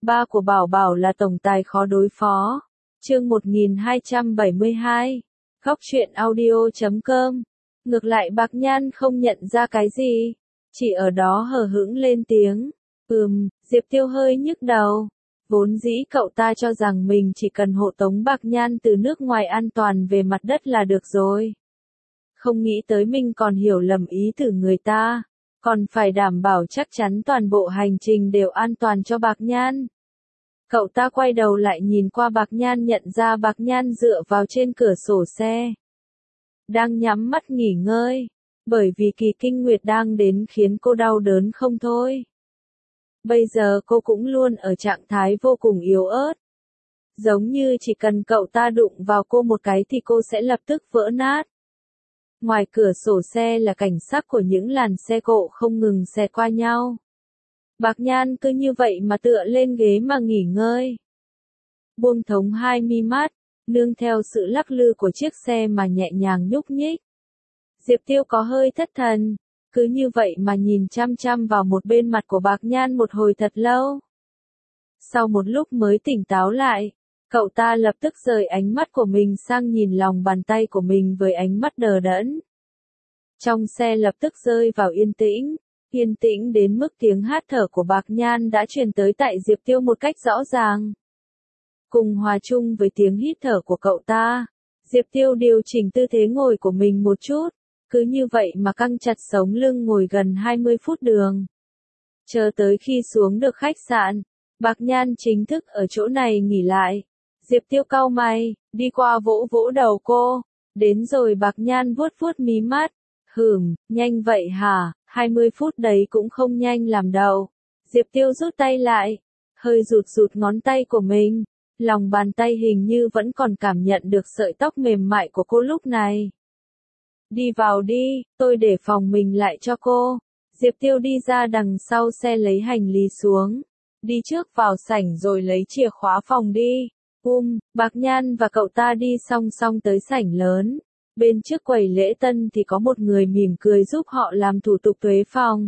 Ba của Bảo Bảo là tổng tài khó đối phó. Chương 1272. Góc truyện audio.com. Ngược lại Bạc Nhan không nhận ra cái gì, chỉ ở đó hờ hững lên tiếng. Diệp Tiêu hơi nhức đầu. Vốn dĩ cậu ta cho rằng mình chỉ cần hộ tống Bạc Nhan từ nước ngoài an toàn về mặt đất là được rồi. Không nghĩ tới mình còn hiểu lầm ý từ người ta, còn phải đảm bảo chắc chắn toàn bộ hành trình đều an toàn cho Bạc Nhan. Cậu ta quay đầu lại nhìn qua Bạc Nhan, nhận ra Bạc Nhan dựa vào trên cửa sổ xe, đang nhắm mắt nghỉ ngơi, bởi vì kỳ kinh nguyệt đang đến khiến cô đau đớn không thôi. Bây giờ cô cũng luôn ở trạng thái vô cùng yếu ớt. Giống như chỉ cần cậu ta đụng vào cô một cái thì cô sẽ lập tức vỡ nát. Ngoài cửa sổ xe là cảnh sắc của những làn xe cộ không ngừng xẹt qua nhau. Bạc Nhan cứ như vậy mà tựa lên ghế mà nghỉ ngơi. Buông thõng hai mi mắt, nương theo sự lắc lư của chiếc xe mà nhẹ nhàng nhúc nhích. Diệp Tiêu có hơi thất thần, cứ như vậy mà nhìn chăm chăm vào một bên mặt của Bạc Nhan một hồi thật lâu. Sau một lúc mới tỉnh táo lại, cậu ta lập tức rời ánh mắt của mình sang nhìn lòng bàn tay của mình với ánh mắt đờ đẫn. Trong xe lập tức rơi vào yên tĩnh đến mức tiếng hát thở của Bạc Nhan đã truyền tới tại Diệp Tiêu một cách rõ ràng. Cùng hòa chung với tiếng hít thở của cậu ta, Diệp Tiêu điều chỉnh tư thế ngồi của mình một chút, cứ như vậy mà căng chặt sống lưng ngồi gần 20 phút đường. Chờ tới khi xuống được khách sạn, Bạc Nhan chính thức ở chỗ này nghỉ lại. Diệp Tiêu cau mày, đi qua vỗ vỗ đầu cô. Đến rồi Bạc Nhan vuốt vuốt mí mắt. Nhanh vậy hả, 20 phút đấy cũng không nhanh làm đâu. Diệp Tiêu rút tay lại, hơi rụt ngón tay của mình. Lòng bàn tay hình như vẫn còn cảm nhận được sợi tóc mềm mại của cô lúc này. Đi vào đi, tôi để phòng mình lại cho cô. Diệp Tiêu đi ra đằng sau xe lấy hành lý xuống. Đi trước vào sảnh rồi lấy chìa khóa phòng đi. Bạc Nhan và cậu ta đi song song tới sảnh lớn. Bên trước quầy lễ tân thì có một người mỉm cười giúp họ làm thủ tục thuế phòng.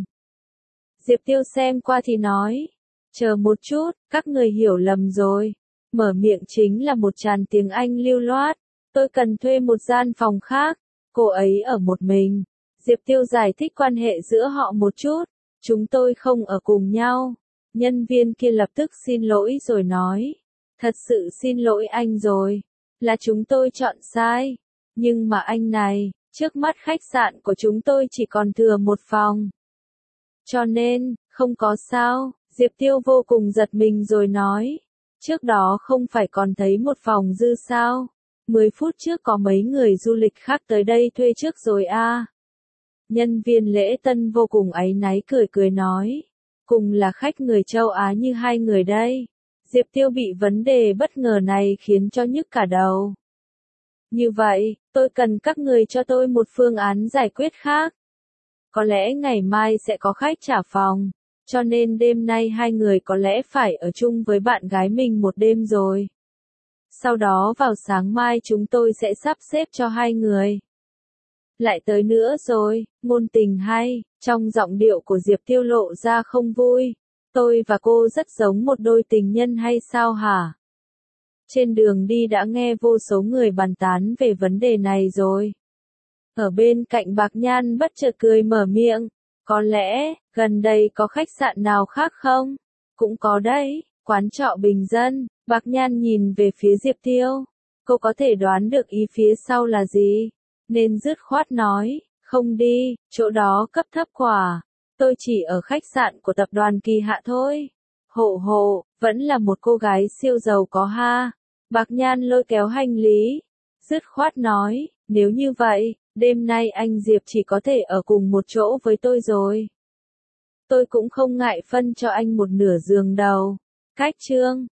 Diệp Tiêu xem qua thì nói, chờ một chút, các người hiểu lầm rồi. Mở miệng chính là một tràng tiếng Anh lưu loát. Tôi cần thuê một gian phòng khác. Cô ấy ở một mình. Diệp Tiêu giải thích quan hệ giữa họ một chút. Chúng tôi không ở cùng nhau. Nhân viên kia lập tức xin lỗi rồi nói. Thật sự xin lỗi anh rồi. Là chúng tôi chọn sai. Nhưng mà anh này, trước mắt khách sạn của chúng tôi chỉ còn thừa một phòng. Cho nên, không có sao. Diệp Tiêu vô cùng giật mình rồi nói. Trước đó không phải còn thấy một phòng dư sao? 10 phút trước có mấy người du lịch khác tới đây thuê trước rồi à? Nhân viên lễ tân vô cùng áy náy cười nói. Cùng là khách người châu Á như hai người đây. Diệp Tiêu bị vấn đề bất ngờ này khiến cho nhức cả đầu. Như vậy, tôi cần các người cho tôi một phương án giải quyết khác. Có lẽ ngày mai sẽ có khách trả phòng, cho nên đêm nay hai người có lẽ phải ở chung với bạn gái mình một đêm rồi. Sau đó vào sáng mai chúng tôi sẽ sắp xếp cho hai người. Lại tới nữa rồi, ngôn tình hay, trong giọng điệu của Diệp Tiêu lộ ra không vui. Tôi và cô rất giống một đôi tình nhân hay sao hả? Trên đường đi đã nghe vô số người bàn tán về vấn đề này rồi. Ở bên cạnh Bạc Nhan bất chợt cười mở miệng. Có lẽ, gần đây có khách sạn nào khác không? Cũng có đấy, quán trọ bình dân. Bạc Nhan nhìn về phía Diệp Tiêu. Cô có thể đoán được ý phía sau là gì? Nên dứt khoát nói, không đi, chỗ đó cấp thấp quá. Tôi chỉ ở khách sạn của tập đoàn Kỳ Hạ thôi. Hộ, vẫn là một cô gái siêu giàu có ha. Bạc Nhan lôi kéo hành lý. Dứt khoát nói, nếu như vậy, đêm nay anh Diệp chỉ có thể ở cùng một chỗ với tôi rồi. Tôi cũng không ngại phân cho anh một nửa giường đầu. Cách chương